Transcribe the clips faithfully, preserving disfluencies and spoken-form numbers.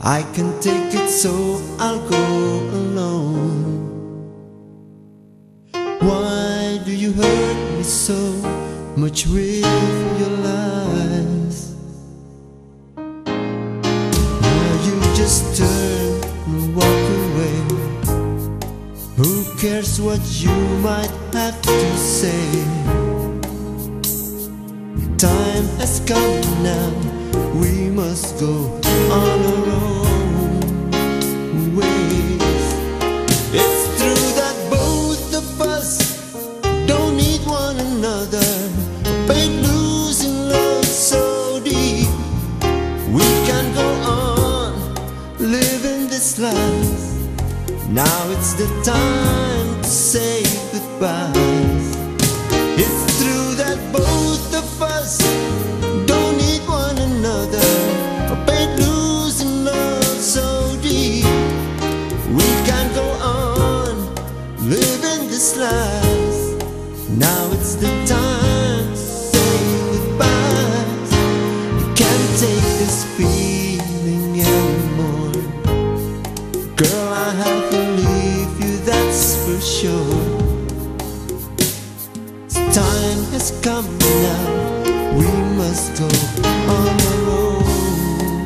I can take it, so I'll go alone. Why do you hurt me so much with your lies? Now you just turn and walk away. Who cares what you might have to say? Time has come now, we must go on our own ways. It's true that both of us don't need one another, but losing love so deep. We can go on living this life. Now it's the time to say goodbye. It's true that both of us don't need one another, but losing love so deep. We can go on living this life. Now it's the time to say goodbye. You can't take this feeling anymore. Girl, I have to leave you, that's for sure. Time has come now, we must go on our own,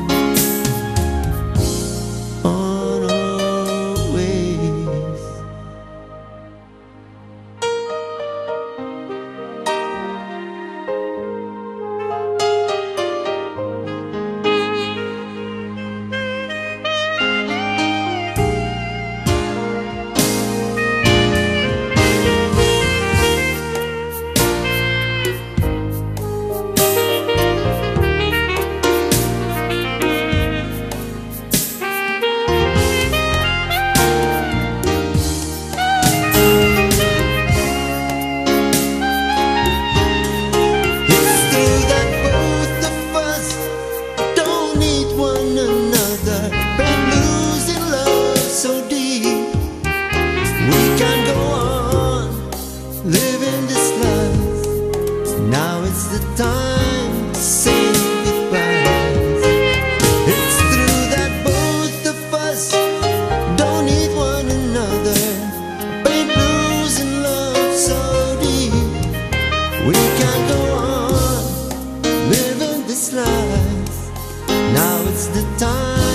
on our ways. Living this life, now it's the time to say goodbye. It's true that both of us don't need one another, but losing love so deep. We can go on living this life. Now it's the time